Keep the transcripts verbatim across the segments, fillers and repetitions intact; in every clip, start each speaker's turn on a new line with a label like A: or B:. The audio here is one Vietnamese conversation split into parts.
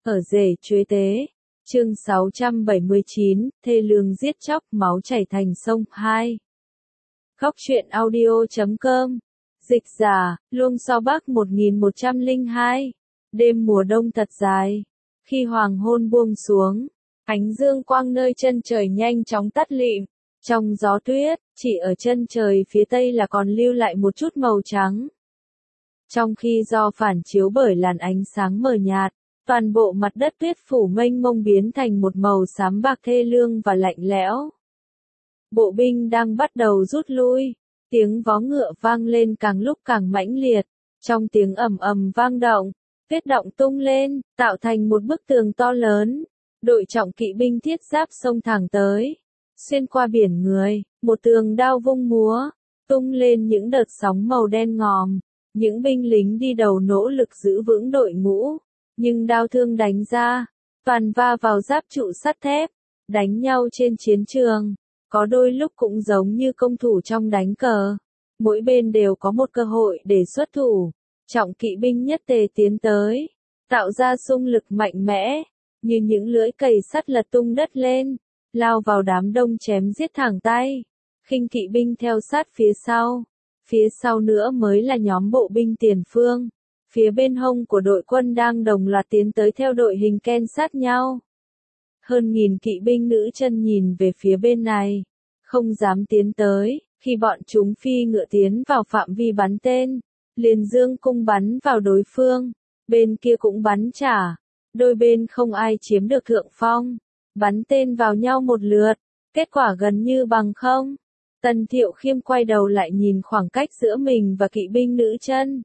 A: Ở rể chuế tế. Chương sáu trăm bảy mươi chín, thê lương giết chóc, máu chảy thành sông. hai. Góc truyện audio chấm com. Dịch giả, Luông So Bắc một nghìn một trăm lẻ hai. Đêm mùa đông thật dài. Khi hoàng hôn buông xuống, ánh dương quang nơi chân trời nhanh chóng tắt lịm. Trong gió tuyết, chỉ ở chân trời phía tây là còn lưu lại một chút màu trắng. Trong khi do phản chiếu bởi làn ánh sáng mờ nhạt, toàn bộ mặt đất tuyết phủ mênh mông biến thành một màu xám bạc thê lương và lạnh lẽo. Bộ binh đang bắt đầu rút lui, tiếng vó ngựa vang lên càng lúc càng mãnh liệt, trong tiếng ầm ầm vang động, tuyết động tung lên, tạo thành một bức tường to lớn. Đội trọng kỵ binh thiết giáp xông thẳng tới, xuyên qua biển người, một tường đao vung múa, tung lên những đợt sóng màu đen ngòm. Những binh lính đi đầu nỗ lực giữ vững đội ngũ, nhưng đao thương đánh ra, toàn va vào giáp trụ sắt thép, đánh nhau trên chiến trường, có đôi lúc cũng giống như công thủ trong đánh cờ, mỗi bên đều có một cơ hội để xuất thủ. Trọng kỵ binh nhất tề tiến tới, tạo ra xung lực mạnh mẽ, như những lưỡi cày sắt lật tung đất lên, lao vào đám đông chém giết thẳng tay. Khinh kỵ binh theo sát phía sau. Phía sau nữa mới là nhóm bộ binh tiền phương. Phía bên hông của đội quân đang đồng loạt tiến tới theo đội hình ken sát nhau. Hơn nghìn kỵ binh nữ chân nhìn về phía bên này, không dám tiến tới. Khi bọn chúng phi ngựa tiến vào phạm vi bắn tên, liền dương cung bắn vào đối phương. Bên kia cũng bắn trả. Đôi bên không ai chiếm được thượng phong. Bắn tên vào nhau một lượt, kết quả gần như bằng không. Tần Thiệu Khiêm quay đầu lại nhìn khoảng cách giữa mình và kỵ binh nữ chân.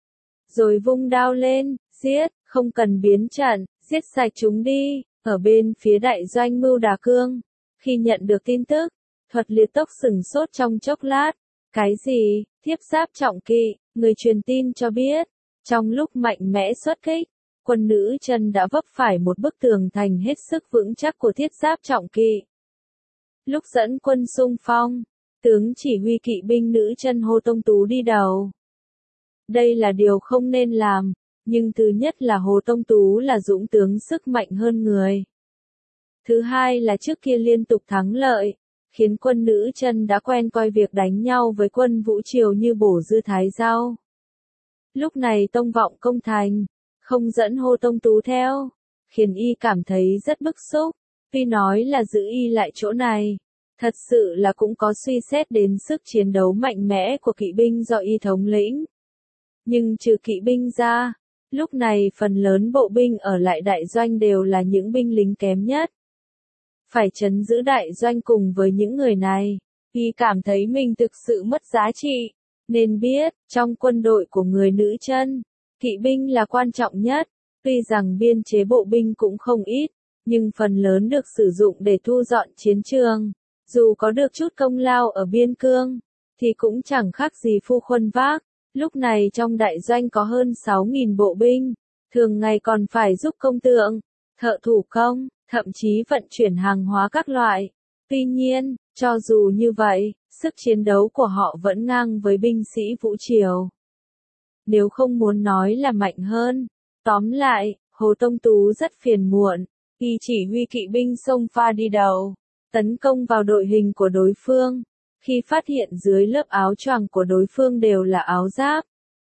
A: Rồi vung đao lên, giết, không cần biến trận, giết sạch chúng đi. Ở bên phía đại doanh Mưu Đà Cương, khi nhận được tin tức, Thuật Liệt Tốc sửng sốt trong chốc lát. Cái gì? Thiếp giáp trọng kỵ, người truyền tin cho biết. Trong lúc mạnh mẽ xuất kích, quân nữ chân đã vấp phải một bức tường thành hết sức vững chắc của thiết giáp trọng kỵ. Lúc dẫn quân xung phong, tướng chỉ huy kỵ binh nữ chân Hồ Tông Tú đi đầu. Đây là điều không nên làm, nhưng thứ nhất là Hồ Tông Tú là dũng tướng sức mạnh hơn người. Thứ hai là trước kia liên tục thắng lợi, khiến quân nữ chân đã quen coi việc đánh nhau với quân Vũ Triều như bổ dưa thái rau. Lúc này Tông Vọng công thành, không dẫn Hồ Tông Tú theo, khiến y cảm thấy rất bức xúc, tuy nói là giữ y lại chỗ này. Thật sự là cũng có suy xét đến sức chiến đấu mạnh mẽ của kỵ binh do y thống lĩnh. Nhưng trừ kỵ binh ra, lúc này phần lớn bộ binh ở lại đại doanh đều là những binh lính kém nhất. Phải trấn giữ đại doanh cùng với những người này, y cảm thấy mình thực sự mất giá trị. Nên biết, trong quân đội của người nữ chân, kỵ binh là quan trọng nhất. Tuy rằng biên chế bộ binh cũng không ít, nhưng phần lớn được sử dụng để thu dọn chiến trường. Dù có được chút công lao ở biên cương, thì cũng chẳng khác gì phu khuân vác. Lúc này trong đại doanh có hơn sáu nghìn bộ binh, thường ngày còn phải giúp công tượng, thợ thủ công, thậm chí vận chuyển hàng hóa các loại. Tuy nhiên, cho dù như vậy, sức chiến đấu của họ vẫn ngang với binh sĩ Vũ Triều. Nếu không muốn nói là mạnh hơn. Tóm lại, Hồ Tông Tú rất phiền muộn, y chỉ huy kỵ binh xông pha đi đầu, tấn công vào đội hình của đối phương. Khi phát hiện dưới lớp áo choàng của đối phương đều là áo giáp,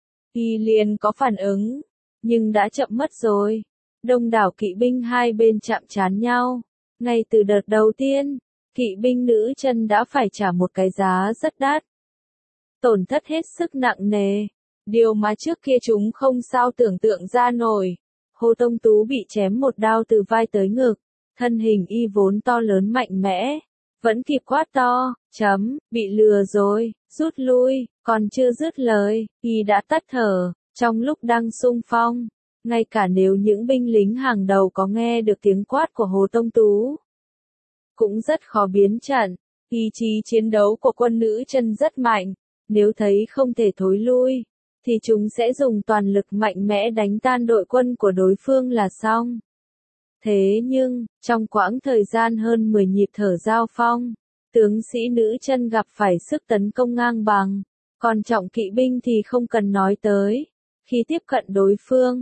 A: y liền có phản ứng, nhưng đã chậm mất rồi. Đông đảo kỵ binh hai bên chạm trán nhau. Ngay từ đợt đầu tiên, kỵ binh nữ chân đã phải trả một cái giá rất đắt. Tổn thất hết sức nặng nề, điều mà trước kia chúng không sao tưởng tượng ra nổi. Hồ Tông Tú bị chém một đao từ vai tới ngực, thân hình y vốn to lớn mạnh mẽ, vẫn kịp quát to, chấm, bị lừa rồi, rút lui. Còn chưa dứt lời, y đã tắt thở. Trong lúc đang xung phong, ngay cả nếu những binh lính hàng đầu có nghe được tiếng quát của Hồ Tông Tú, cũng rất khó biến trận. Ý chí chiến đấu của quân nữ chân rất mạnh, nếu thấy không thể thối lui, thì chúng sẽ dùng toàn lực mạnh mẽ đánh tan đội quân của đối phương là xong. Thế nhưng, trong quãng thời gian hơn mười nhịp thở giao phong, tướng sĩ nữ chân gặp phải sức tấn công ngang bằng, còn trọng kỵ binh thì không cần nói tới. Khi tiếp cận đối phương,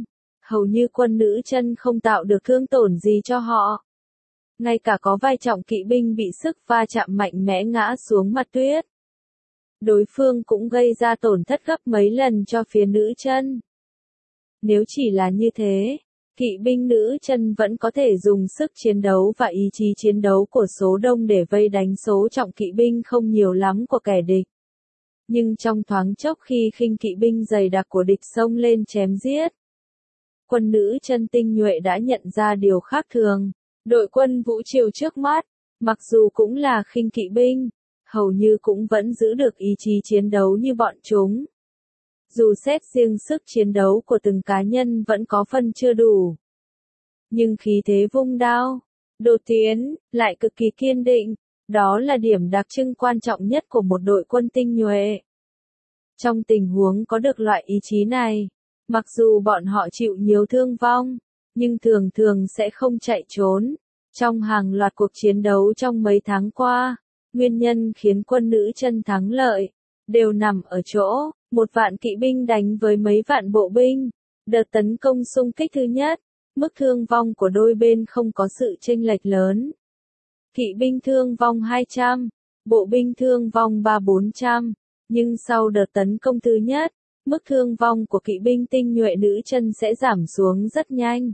A: hầu như quân nữ chân không tạo được thương tổn gì cho họ. Ngay cả có vài trọng kỵ binh bị sức va chạm mạnh mẽ ngã xuống mặt tuyết. Đối phương cũng gây ra tổn thất gấp mấy lần cho phía nữ chân. Nếu chỉ là như thế, kỵ binh nữ chân vẫn có thể dùng sức chiến đấu và ý chí chiến đấu của số đông để vây đánh số trọng kỵ binh không nhiều lắm của kẻ địch. Nhưng trong thoáng chốc khi khinh kỵ binh dày đặc của địch xông lên chém giết, quân nữ chân tinh nhuệ đã nhận ra điều khác thường. Đội quân Vũ Triều trước mắt, mặc dù cũng là khinh kỵ binh, hầu như cũng vẫn giữ được ý chí chiến đấu như bọn chúng. Dù xét riêng sức chiến đấu của từng cá nhân vẫn có phần chưa đủ. Nhưng khí thế vung đao, đột tiến, lại cực kỳ kiên định, đó là điểm đặc trưng quan trọng nhất của một đội quân tinh nhuệ. Trong tình huống có được loại ý chí này, mặc dù bọn họ chịu nhiều thương vong, nhưng thường thường sẽ không chạy trốn. Trong hàng loạt cuộc chiến đấu trong mấy tháng qua, nguyên nhân khiến quân nữ chân thắng lợi, đều nằm ở chỗ, một vạn kỵ binh đánh với mấy vạn bộ binh. Đợt tấn công xung kích thứ nhất, mức thương vong của đôi bên không có sự chênh lệch lớn. Kỵ binh thương vong hai trăm, bộ binh thương vong ba bốn trăm, nhưng sau đợt tấn công thứ nhất, mức thương vong của kỵ binh tinh nhuệ nữ chân sẽ giảm xuống rất nhanh.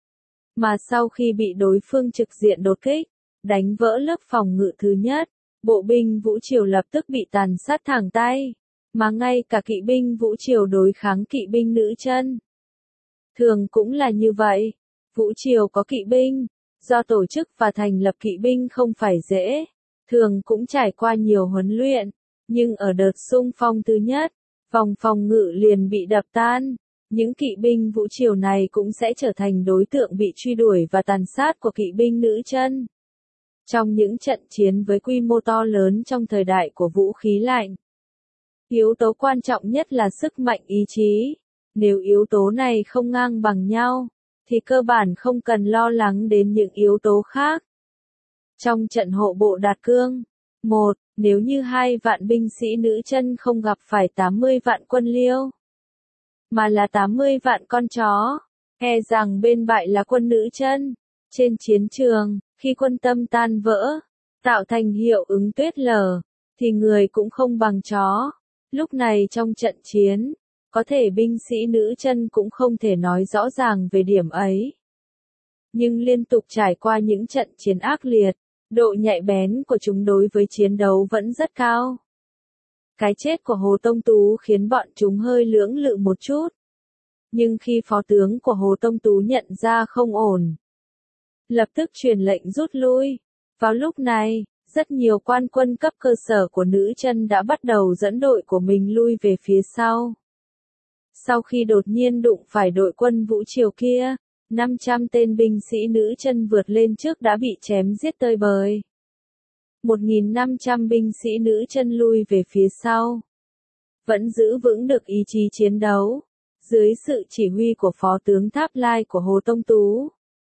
A: Mà sau khi bị đối phương trực diện đột kích, đánh vỡ lớp phòng ngự thứ nhất, bộ binh Vũ Triều lập tức bị tàn sát thẳng tay. Mà ngay cả kỵ binh Vũ Triều đối kháng kỵ binh nữ chân. Thường cũng là như vậy. Vũ Triều có kỵ binh, do tổ chức và thành lập kỵ binh không phải dễ, thường cũng trải qua nhiều huấn luyện, nhưng ở đợt xung phong thứ nhất, vòng phòng ngự liền bị đập tan. Những kỵ binh Vũ Triều này cũng sẽ trở thành đối tượng bị truy đuổi và tàn sát của kỵ binh nữ chân. Trong những trận chiến với quy mô to lớn trong thời đại của vũ khí lạnh, yếu tố quan trọng nhất là sức mạnh ý chí. Nếu yếu tố này không ngang bằng nhau, thì cơ bản không cần lo lắng đến những yếu tố khác. Trong trận hộ bộ Đạt Cương, một, nếu như hai vạn binh sĩ nữ chân không gặp phải tám mươi vạn quân Liêu, mà là tám mươi vạn con chó, e rằng bên bại là quân nữ chân. Trên chiến trường, khi quân tâm tan vỡ, tạo thành hiệu ứng tuyết lở, thì người cũng không bằng chó. Lúc này trong trận chiến, có thể binh sĩ nữ chân cũng không thể nói rõ ràng về điểm ấy. Nhưng liên tục trải qua những trận chiến ác liệt, độ nhạy bén của chúng đối với chiến đấu vẫn rất cao. Cái chết của Hồ Tông Tú khiến bọn chúng hơi lưỡng lự một chút. Nhưng khi phó tướng của Hồ Tông Tú nhận ra không ổn, lập tức truyền lệnh rút lui. Vào lúc này, rất nhiều quan quân cấp cơ sở của nữ chân đã bắt đầu dẫn đội của mình lui về phía sau. Sau khi đột nhiên đụng phải đội quân Vũ Triều kia, năm trăm tên binh sĩ nữ chân vượt lên trước đã bị chém giết tơi bời. một nghìn năm trăm binh sĩ nữ chân lui về phía sau, vẫn giữ vững được ý chí chiến đấu, dưới sự chỉ huy của phó tướng Tháp Lai của Hồ Tông Tú.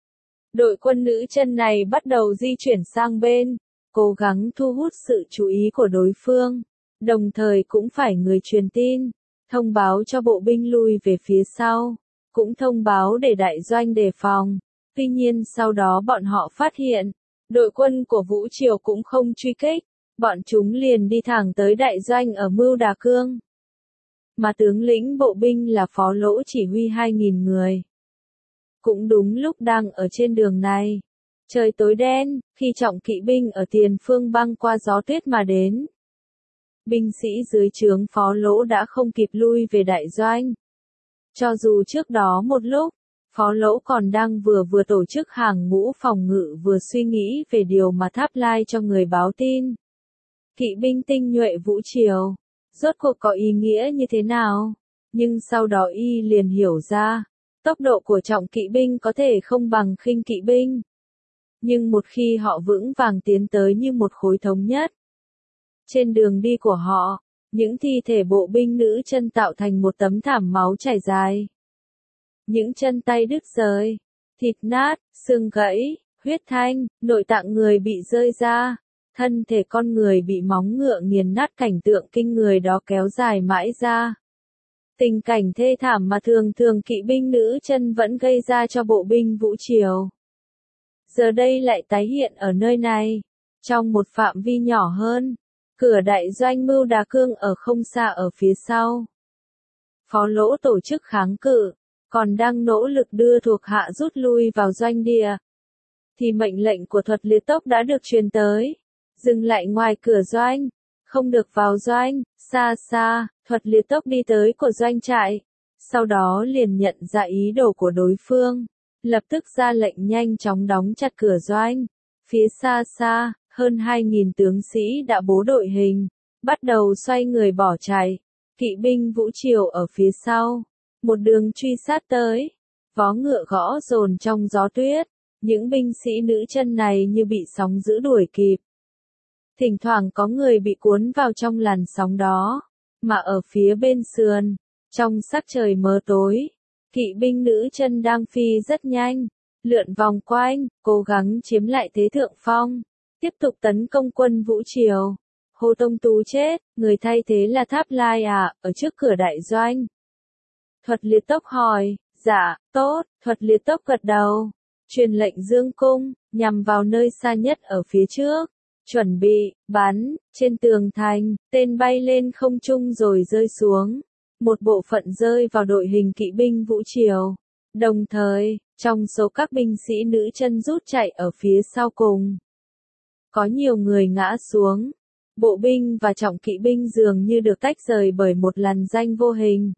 A: Đội quân nữ chân này bắt đầu di chuyển sang bên, cố gắng thu hút sự chú ý của đối phương, đồng thời cũng phải người truyền tin, thông báo cho bộ binh lui về phía sau, cũng thông báo để đại doanh đề phòng. Tuy nhiên sau đó bọn họ phát hiện, đội quân của Vũ Triều cũng không truy kích, bọn chúng liền đi thẳng tới đại doanh ở Mưu Đà Cương. Mà tướng lĩnh bộ binh là Phó Lỗ chỉ huy hai nghìn người. Cũng đúng lúc đang ở trên đường này, trời tối đen, khi trọng kỵ binh ở tiền phương băng qua gió tuyết mà đến. Binh sĩ dưới trướng Phó Lỗ đã không kịp lui về đại doanh. Cho dù trước đó một lúc, Phó Lỗ còn đang vừa vừa tổ chức hàng ngũ phòng ngự vừa suy nghĩ về điều mà Tháp Lai cho người báo tin. Kỵ binh tinh nhuệ Vũ Triều, rốt cuộc có ý nghĩa như thế nào? Nhưng sau đó y liền hiểu ra, tốc độ của trọng kỵ binh có thể không bằng khinh kỵ binh. Nhưng một khi họ vững vàng tiến tới như một khối thống nhất, trên đường đi của họ, những thi thể bộ binh nữ chân tạo thành một tấm thảm máu chảy dài. Những chân tay đứt rời, thịt nát, xương gãy, huyết thanh, nội tạng người bị rơi ra, thân thể con người bị móng ngựa nghiền nát, cảnh tượng kinh người đó kéo dài mãi ra. Tình cảnh thê thảm mà thường thường kỵ binh nữ chân vẫn gây ra cho bộ binh Vũ Triều. Giờ đây lại tái hiện ở nơi này, trong một phạm vi nhỏ hơn. Cửa đại doanh Mưu Đà Cương ở không xa ở phía sau. Phó Lỗ tổ chức kháng cự, còn đang nỗ lực đưa thuộc hạ rút lui vào doanh địa. Thì mệnh lệnh của Thuật Liệt Tốc đã được truyền tới. Dừng lại ngoài cửa doanh, không được vào doanh. Xa xa, Thuật Liệt Tốc đi tới của doanh trại. Sau đó liền nhận ra ý đồ của đối phương. Lập tức ra lệnh nhanh chóng đóng chặt cửa doanh. Phía xa xa, hơn hai nghìn tướng sĩ đã bố đội hình, bắt đầu xoay người bỏ chạy. Kỵ binh Vũ Triều ở phía sau, một đường truy sát tới, vó ngựa gõ dồn trong gió tuyết, những binh sĩ nữ chân này như bị sóng dữ đuổi kịp. Thỉnh thoảng có người bị cuốn vào trong làn sóng đó, mà ở phía bên sườn, trong sắc trời mờ tối, kỵ binh nữ chân đang phi rất nhanh, lượn vòng quanh, cố gắng chiếm lại thế thượng phong, tiếp tục tấn công quân Vũ Triều. Hồ Tông Tú chết, người thay thế là Tháp Lai à, ở trước cửa đại doanh. Thuật Liệt Tốc hỏi, dạ, tốt, Thuật Liệt Tốc gật đầu, truyền lệnh dương cung, nhằm vào nơi xa nhất ở phía trước, chuẩn bị, bắn, trên tường thành, tên bay lên không trung rồi rơi xuống, một bộ phận rơi vào đội hình kỵ binh Vũ Triều, đồng thời, trong số các binh sĩ nữ chân rút chạy ở phía sau cùng. Có nhiều người ngã xuống. Bộ binh và trọng kỵ binh dường như được tách rời bởi một làn danh vô hình.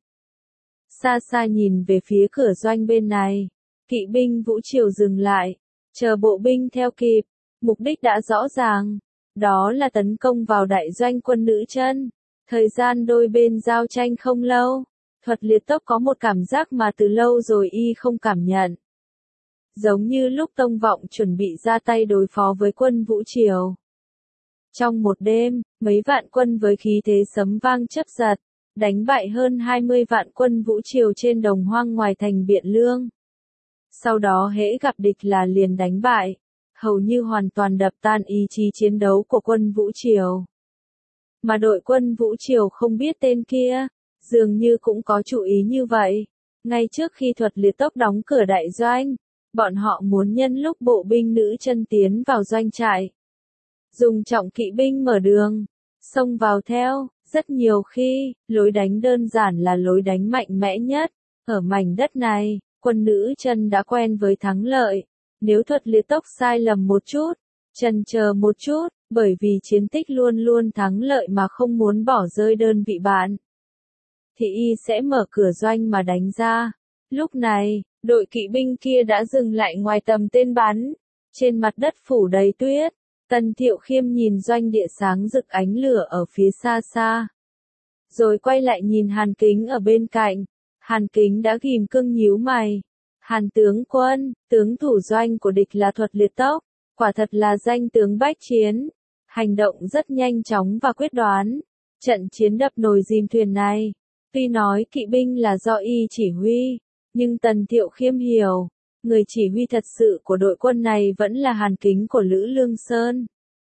A: Xa xa nhìn về phía cửa doanh bên này, kỵ binh Vũ Triều dừng lại, chờ bộ binh theo kịp, mục đích đã rõ ràng, đó là tấn công vào đại doanh quân nữ chân. Thời gian đôi bên giao tranh không lâu, Thuật Liệt Tốc có một cảm giác mà từ lâu rồi y không cảm nhận. Giống như lúc Tông Vọng chuẩn bị ra tay đối phó với quân Vũ Triều. Trong một đêm, mấy vạn quân với khí thế sấm vang chớp giật, đánh bại hơn hai mươi vạn quân Vũ Triều trên đồng hoang ngoài thành Biện Lương. Sau đó hễ gặp địch là liền đánh bại, hầu như hoàn toàn đập tan ý chí chiến đấu của quân Vũ Triều. Mà đội quân Vũ Triều không biết tên kia, dường như cũng có chủ ý như vậy. Ngay trước khi Thuật Liệt Tốc đóng cửa đại doanh, bọn họ muốn nhân lúc bộ binh nữ chân tiến vào doanh trại, dùng trọng kỵ binh mở đường, xông vào theo. Rất nhiều khi, lối đánh đơn giản là lối đánh mạnh mẽ nhất. Ở mảnh đất này, quân nữ chân đã quen với thắng lợi. Nếu Thuật Liệt Tốc sai lầm một chút, chần chờ một chút, bởi vì chiến tích luôn luôn thắng lợi mà không muốn bỏ rơi đơn vị bạn, thì y sẽ mở cửa doanh mà đánh ra. Lúc này, đội kỵ binh kia đã dừng lại ngoài tầm tên bắn. Trên mặt đất phủ đầy tuyết, Tần Thiệu Khiêm nhìn doanh địa sáng rực ánh lửa ở phía xa xa. Rồi quay lại nhìn Hàn Kính ở bên cạnh. Hàn Kính đã ghim cưng nhíu mày. Hàn tướng quân, tướng thủ doanh của địch là Thuật Liệt Tốc, quả thật là danh tướng bách chiến. Hành động rất nhanh chóng và quyết đoán. Trận chiến đập nồi dìm thuyền này, tuy nói kỵ binh là do y chỉ huy, nhưng Tần Thiệu Khiêm hiểu, người chỉ huy thật sự của đội quân này vẫn là Hàn Kính của Lữ Lương Sơn.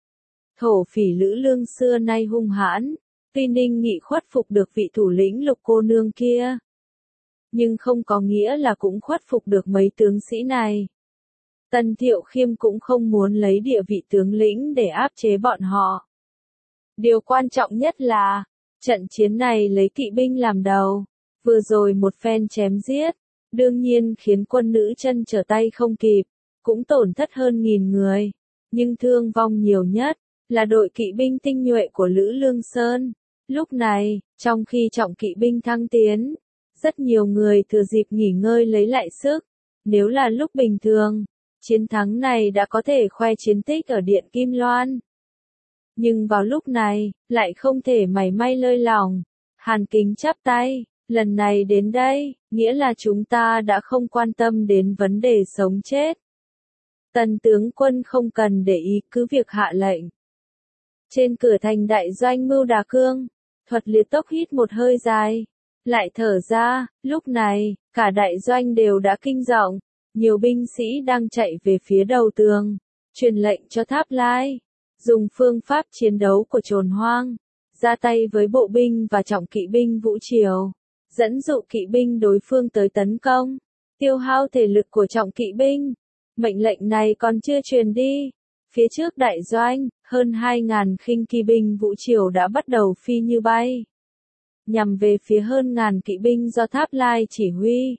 A: Thổ phỉ Lữ Lương xưa nay hung hãn, tuy Ninh Nghị khuất phục được vị thủ lĩnh Lục cô nương kia, nhưng không có nghĩa là cũng khuất phục được mấy tướng sĩ này. Tần Thiệu Khiêm cũng không muốn lấy địa vị tướng lĩnh để áp chế bọn họ. Điều quan trọng nhất là, trận chiến này lấy kỵ binh làm đầu, vừa rồi một phen chém giết, đương nhiên khiến quân nữ chân trở tay không kịp, cũng tổn thất hơn nghìn người, nhưng thương vong nhiều nhất là đội kỵ binh tinh nhuệ của Lữ Lương Sơn. Lúc này, trong khi trọng kỵ binh thăng tiến, rất nhiều người thừa dịp nghỉ ngơi lấy lại sức. Nếu là lúc bình thường, chiến thắng này đã có thể khoe chiến tích ở Điện Kim Loan. Nhưng vào lúc này, lại không thể mảy may lơi lỏng. Hàn Kính chắp tay, lần này đến đây, nghĩa là chúng ta đã không quan tâm đến vấn đề sống chết. Tần tướng quân không cần để ý, cứ việc hạ lệnh. Trên cửa thành đại doanh Mưu Đà Cương, Thuật Liệt Tốc hít một hơi dài, lại thở ra. Lúc này, cả đại doanh đều đã kinh động, nhiều binh sĩ đang chạy về phía đầu tường, truyền lệnh cho Tháp Lai, dùng phương pháp chiến đấu của Trồn Hoang, ra tay với bộ binh và trọng kỵ binh Vũ Triều. dẫn dụ kỵ binh đối phương tới tấn công, tiêu hao thể lực của trọng kỵ binh. Mệnh lệnh này còn chưa truyền đi. Phía trước đại doanh, hơn hai ngàn khinh kỵ binh Vũ Triều đã bắt đầu phi như bay, nhằm về phía hơn ngàn kỵ binh do Tháp Lai chỉ huy.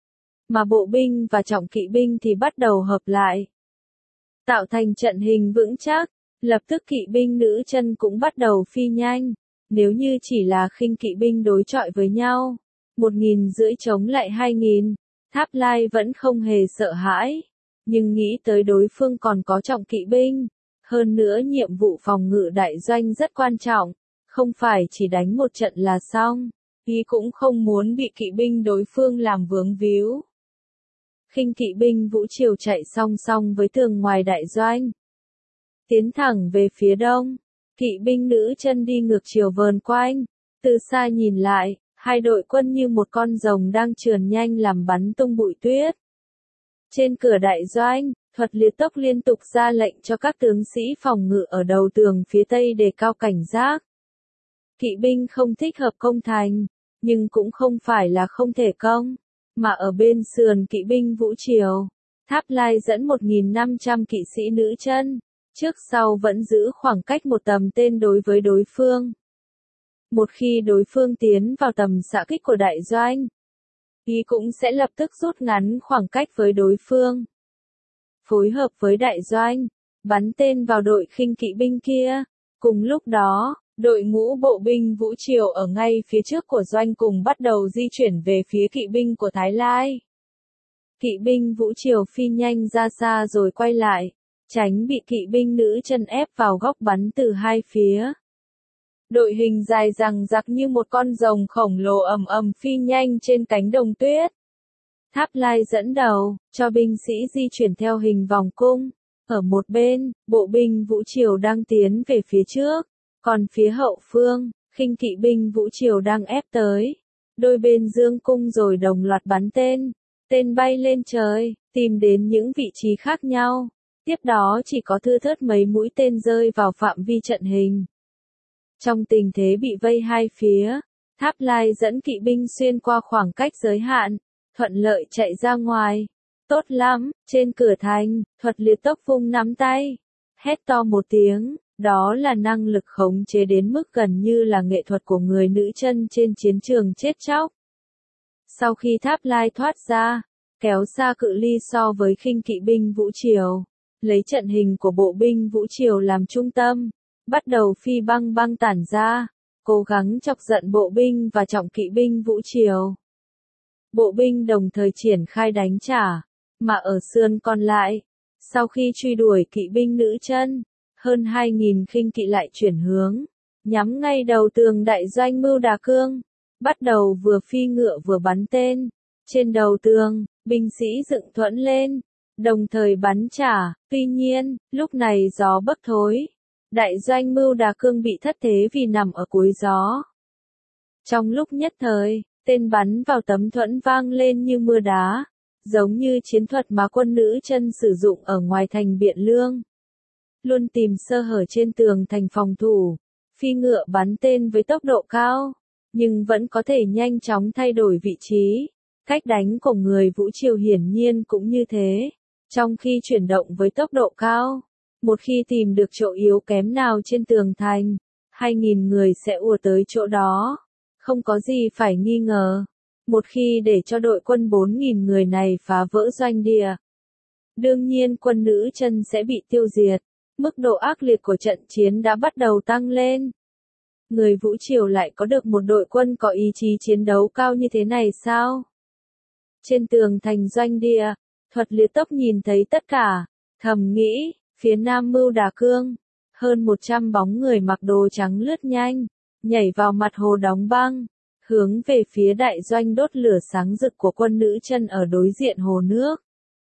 A: Mà bộ binh và trọng kỵ binh thì bắt đầu hợp lại, tạo thành trận hình vững chắc. Lập tức kỵ binh nữ chân cũng bắt đầu phi nhanh. Nếu như chỉ là khinh kỵ binh đối chọi với nhau, một nghìn rưỡi chống lại hai nghìn, Tháp Lai vẫn không hề sợ hãi. Nhưng nghĩ tới đối phương còn có trọng kỵ binh, hơn nữa nhiệm vụ phòng ngự đại doanh rất quan trọng, không phải chỉ đánh một trận là xong, ý cũng không muốn bị kỵ binh đối phương làm vướng víu. Khinh kỵ binh Vũ Triều chạy song song với tường ngoài đại doanh, tiến thẳng về phía đông. Kỵ binh nữ chân đi ngược chiều vờn quanh, từ xa nhìn lại, hai đội quân như một con rồng đang trườn nhanh làm bắn tung bụi tuyết. Trên cửa đại doanh, Thuật Liệt Tốc liên tục ra lệnh cho các tướng sĩ phòng ngự ở đầu tường phía tây đề cao cảnh giác. Kỵ binh không thích hợp công thành, nhưng cũng không phải là không thể công, mà ở bên sườn kỵ binh Vũ Triều, Tháp Lai dẫn một nghìn năm trăm kỵ sĩ nữ chân, trước sau vẫn giữ khoảng cách một tầm tên đối với đối phương. Một khi đối phương tiến vào tầm xạ kích của đại doanh, ý cũng sẽ lập tức rút ngắn khoảng cách với đối phương. Phối hợp với đại doanh, bắn tên vào đội khinh kỵ binh kia. Cùng lúc đó, đội ngũ bộ binh Vũ Triều ở ngay phía trước của doanh cùng bắt đầu di chuyển về phía kỵ binh của Thái Lai. Kỵ binh Vũ Triều phi nhanh ra xa rồi quay lại, tránh bị kỵ binh nữ chân ép vào góc bắn từ hai phía. Đội hình dài dằng dặc như một con rồng khổng lồ ầm ầm phi nhanh trên cánh đồng tuyết. Tháp Lai dẫn đầu, cho binh sĩ di chuyển theo hình vòng cung. Ở một bên, bộ binh Vũ Triều đang tiến về phía trước, còn phía hậu phương, khinh kỵ binh Vũ Triều đang ép tới. Đôi bên dương cung rồi đồng loạt bắn tên. Tên bay lên trời, tìm đến những vị trí khác nhau. Tiếp đó chỉ có thưa thớt mấy mũi tên rơi vào phạm vi trận hình. Trong tình thế bị vây hai phía, Tháp Lai dẫn kỵ binh xuyên qua khoảng cách giới hạn, thuận lợi chạy ra ngoài. Tốt lắm, trên cửa thành, Thuật Liệt Tốc vung nắm tay, hét to một tiếng, đó là năng lực khống chế đến mức gần như là nghệ thuật của người nữ chân trên chiến trường chết chóc. Sau khi Tháp Lai thoát ra, kéo xa cự ly so với khinh kỵ binh Vũ Triều, lấy trận hình của bộ binh Vũ Triều làm trung tâm, bắt đầu phi băng băng tản ra, cố gắng chọc giận bộ binh và trọng kỵ binh Vũ Triều. Bộ binh đồng thời triển khai đánh trả, mà ở sườn còn lại, sau khi truy đuổi kỵ binh nữ chân, hơn hai nghìn khinh kỵ lại chuyển hướng, nhắm ngay đầu tường đại doanh Mưu Đà Cương, bắt đầu vừa phi ngựa vừa bắn tên. Trên đầu tường, binh sĩ dựng thuẫn lên, đồng thời bắn trả. Tuy nhiên, lúc này gió bấc thối, đại doanh Mưu Đà Cương bị thất thế vì nằm ở cuối gió. Trong lúc nhất thời, tên bắn vào tấm thuẫn vang lên như mưa đá, giống như chiến thuật mà quân nữ chân sử dụng ở ngoài thành Biện Lương. Luôn tìm sơ hở trên tường thành phòng thủ, phi ngựa bắn tên với tốc độ cao, nhưng vẫn có thể nhanh chóng thay đổi vị trí. Cách đánh của người Vũ Triều hiển nhiên cũng như thế. Trong khi chuyển động với tốc độ cao, một khi tìm được chỗ yếu kém nào trên tường thành, hai nghìn người sẽ ùa tới chỗ đó. Không có gì phải nghi ngờ. Một khi để cho đội quân bốn nghìn người này phá vỡ doanh địa, đương nhiên quân nữ chân sẽ bị tiêu diệt. Mức độ ác liệt của trận chiến đã bắt đầu tăng lên. Người Vũ Triều lại có được một đội quân có ý chí chiến đấu cao như thế này sao? Trên tường thành doanh địa, Thuật Liệt Tốc nhìn thấy tất cả, thầm nghĩ, phía nam Mưu Đà Cương, hơn một trăm bóng người mặc đồ trắng lướt nhanh, nhảy vào mặt hồ đóng băng, hướng về phía đại doanh đốt lửa sáng rực của quân nữ chân ở đối diện hồ nước.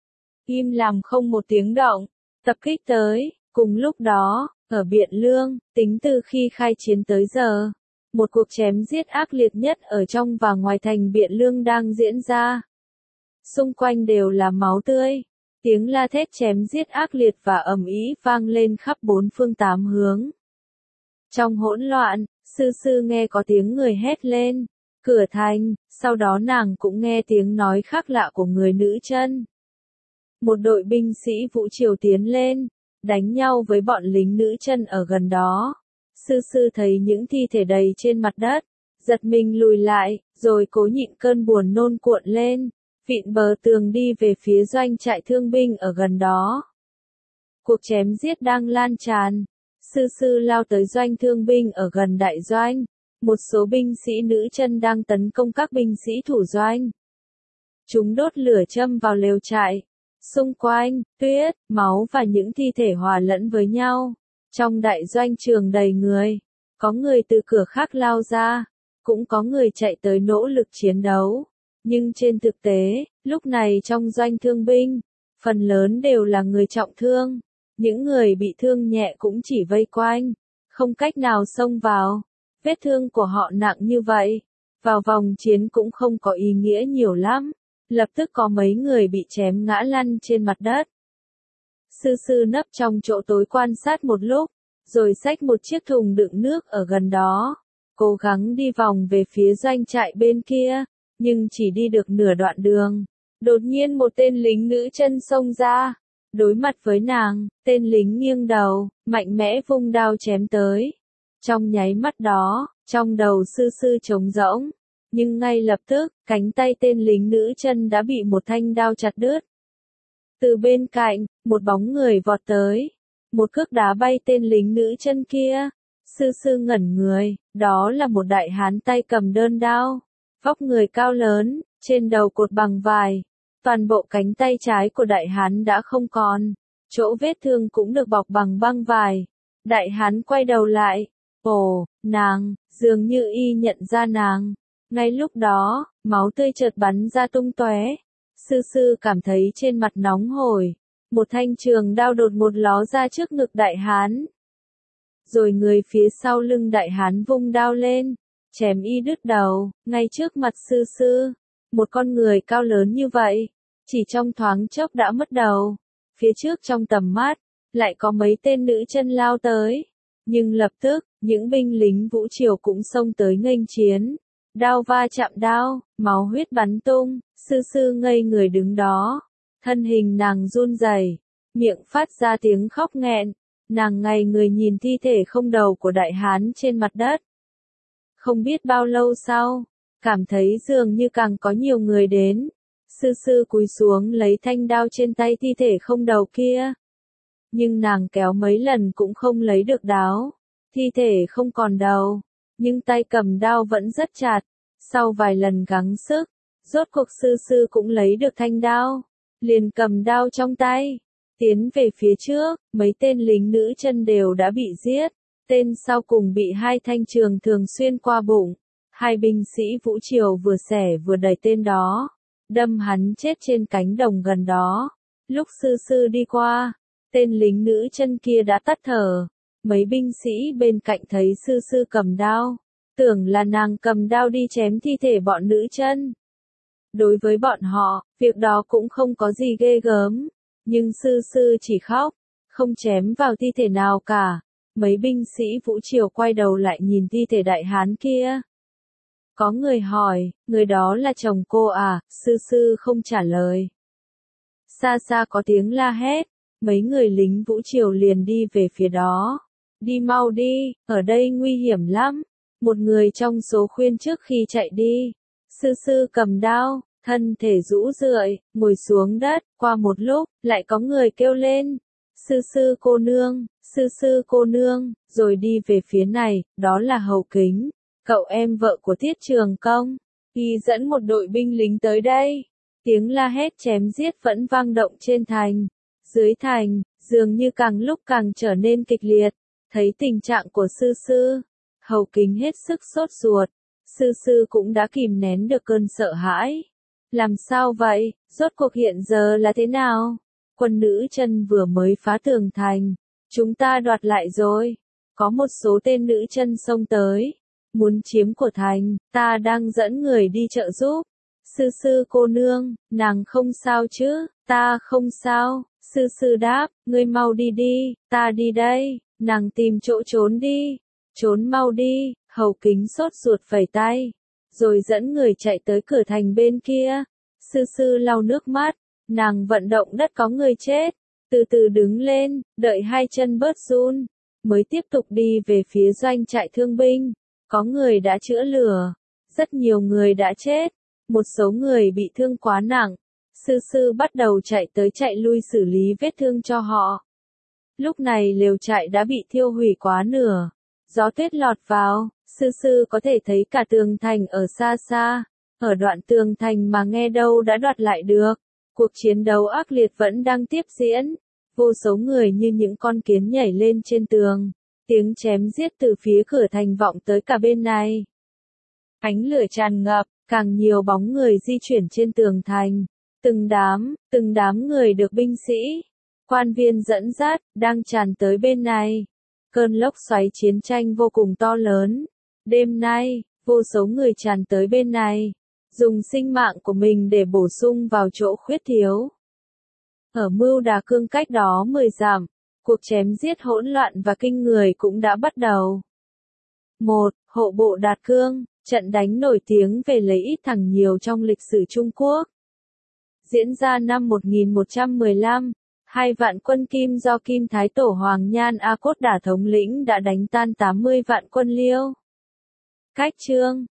A: Im lặng không một tiếng động, tập kích tới. Cùng lúc đó, ở Biện Lương, tính từ khi khai chiến tới giờ, một cuộc chém giết ác liệt nhất ở trong và ngoài thành Biện Lương đang diễn ra. Xung quanh đều là máu tươi, tiếng la thét chém giết ác liệt và ầm ĩ vang lên khắp bốn phương tám hướng. Trong hỗn loạn, sư sư nghe có tiếng người hét lên, cửa thành, sau đó nàng cũng nghe tiếng nói khác lạ của người nữ chân. Một đội binh sĩ vũ triều tiến lên, đánh nhau với bọn lính nữ chân ở gần đó. Sư sư thấy những thi thể đầy trên mặt đất, giật mình lùi lại, rồi cố nhịn cơn buồn nôn cuộn lên, vịn bờ tường đi về phía doanh trại thương binh ở gần đó. Cuộc chém giết đang lan tràn. Sư sư lao tới doanh thương binh ở gần đại doanh. Một số binh sĩ nữ chân đang tấn công các binh sĩ thủ doanh. Chúng đốt lửa châm vào lều trại. Xung quanh, tuyết, máu và những thi thể hòa lẫn với nhau. Trong đại doanh trường đầy người. Có người từ cửa khác lao ra. Cũng có người chạy tới nỗ lực chiến đấu. Nhưng trên thực tế, lúc này trong doanh thương binh, phần lớn đều là người trọng thương. Những người bị thương nhẹ cũng chỉ vây quanh, không cách nào xông vào. Vết thương của họ nặng như vậy, vào vòng chiến cũng không có ý nghĩa nhiều lắm. Lập tức có mấy người bị chém ngã lăn trên mặt đất. Sư sư nấp trong chỗ tối quan sát một lúc, rồi xách một chiếc thùng đựng nước ở gần đó, cố gắng đi vòng về phía doanh trại bên kia, nhưng chỉ đi được nửa đoạn đường. Đột nhiên một tên lính nữ chân xông ra. Đối mặt với nàng, tên lính nghiêng đầu, mạnh mẽ vung đao chém tới. Trong nháy mắt đó, trong đầu sư sư trống rỗng. Nhưng ngay lập tức, cánh tay tên lính nữ chân đã bị một thanh đao chặt đứt. Từ bên cạnh, một bóng người vọt tới. Một cước đá bay tên lính nữ chân kia. Sư sư ngẩn người, đó là một đại hán tay cầm đơn đao. Vóc người cao lớn, trên đầu cột bằng vải. Toàn bộ cánh tay trái của đại hán đã không còn, chỗ vết thương cũng được bọc bằng băng vải. Đại hán quay đầu lại, ồ, nàng, dường như y nhận ra nàng. Ngay lúc đó, máu tươi chợt bắn ra tung tóe. Sư sư cảm thấy trên mặt nóng hổi, một thanh trường đao đột một ló ra trước ngực đại hán. Rồi người phía sau lưng đại hán vung đao lên, chém y đứt đầu, ngay trước mặt sư sư. Một con người cao lớn như vậy, chỉ trong thoáng chốc đã mất đầu. Phía trước trong tầm mắt, lại có mấy tên nữ chân lao tới. Nhưng lập tức, những binh lính vũ triều cũng xông tới nghênh chiến. Đao va chạm đao, máu huyết bắn tung, sư sư ngây người đứng đó. Thân hình nàng run rẩy, miệng phát ra tiếng khóc nghẹn. Nàng ngay người nhìn thi thể không đầu của đại hán trên mặt đất. Không biết bao lâu sau, cảm thấy dường như càng có nhiều người đến. Sư sư cúi xuống lấy thanh đao trên tay thi thể không đầu kia. Nhưng nàng kéo mấy lần cũng không lấy được đao. Thi thể không còn đầu, nhưng tay cầm đao vẫn rất chặt. Sau vài lần gắng sức, rốt cuộc sư sư cũng lấy được thanh đao. Liền cầm đao trong tay, tiến về phía trước, mấy tên lính nữ chân đều đã bị giết. Tên sau cùng bị hai thanh trường thường xuyên qua bụng. Hai binh sĩ vũ triều vừa xẻ vừa đẩy tên đó, đâm hắn chết trên cánh đồng gần đó. Lúc sư sư đi qua, tên lính nữ chân kia đã tắt thở. Mấy binh sĩ bên cạnh thấy sư sư cầm đao, tưởng là nàng cầm đao đi chém thi thể bọn nữ chân. Đối với bọn họ, việc đó cũng không có gì ghê gớm, nhưng sư sư chỉ khóc, không chém vào thi thể nào cả. Mấy binh sĩ vũ triều quay đầu lại nhìn thi thể đại hán kia. Có người hỏi, người đó là chồng cô à? Sư sư không trả lời. Xa xa có tiếng la hét, mấy người lính vũ triều liền đi về phía đó. Đi mau đi, ở đây nguy hiểm lắm. Một người trong số khuyên trước khi chạy đi. Sư sư cầm đao, thân thể rũ rượi, ngồi xuống đất. Qua một lúc, lại có người kêu lên. Sư sư cô nương, sư sư cô nương, rồi đi về phía này, đó là Hầu Kính, cậu em vợ của Tiết Trường Công. Y dẫn một đội binh lính tới đây. Tiếng la hét chém giết vẫn vang động trên thành. Dưới thành, dường như càng lúc càng trở nên kịch liệt. Thấy tình trạng của sư sư, Hầu Kính hết sức sốt ruột. Sư sư cũng đã kìm nén được cơn sợ hãi. Làm sao vậy? Rốt cuộc hiện giờ là thế nào? Quân nữ chân vừa mới phá tường thành. Chúng ta đoạt lại rồi. Có một số tên nữ chân xông tới. Muốn chiếm của thành, ta đang dẫn người đi trợ giúp. Sư sư cô nương, nàng không sao chứ? Ta không sao. Sư sư đáp, ngươi mau đi đi, ta đi đây. Nàng tìm chỗ trốn đi. Trốn mau đi. Hầu Kính sốt ruột phẩy tay. rồi dẫn người chạy tới cửa thành bên kia. Sư sư lau nước mắt, nàng vận động đất có người chết, từ từ đứng lên, đợi hai chân bớt run, mới tiếp tục đi về phía doanh trại thương binh. Có người đã chữa lửa, rất nhiều người đã chết, một số người bị thương quá nặng. Sư sư bắt đầu chạy tới chạy lui xử lý vết thương cho họ. Lúc này lều trại đã bị thiêu hủy quá nửa, gió tuyết lọt vào, sư sư có thể thấy cả tường thành ở xa xa, ở đoạn tường thành mà nghe đâu đã đoạt lại được. Cuộc chiến đấu ác liệt vẫn đang tiếp diễn, vô số người như những con kiến nhảy lên trên tường, tiếng chém giết từ phía cửa thành vọng tới cả bên này. Ánh lửa tràn ngập, càng nhiều bóng người di chuyển trên tường thành, từng đám, từng đám người được binh sĩ, quan viên dẫn dắt, đang tràn tới bên này. Cơn lốc xoáy chiến tranh vô cùng to lớn. Đêm nay, vô số người tràn tới bên này, dùng sinh mạng của mình để bổ sung vào chỗ khuyết thiếu. Ở Mưu Đà Cương cách đó mười dặm, cuộc chém giết hỗn loạn và kinh người cũng đã bắt đầu. một. Hộ bộ Đạt Cương, trận đánh nổi tiếng về lấy ít thắng nhiều trong lịch sử Trung Quốc. Diễn ra năm một nghìn một trăm mười lăm, hai vạn quân Kim do Kim Thái Tổ Hoàng Nhan A Cốt Đả thống lĩnh đã đánh tan tám mươi vạn quân Liêu. Cách chương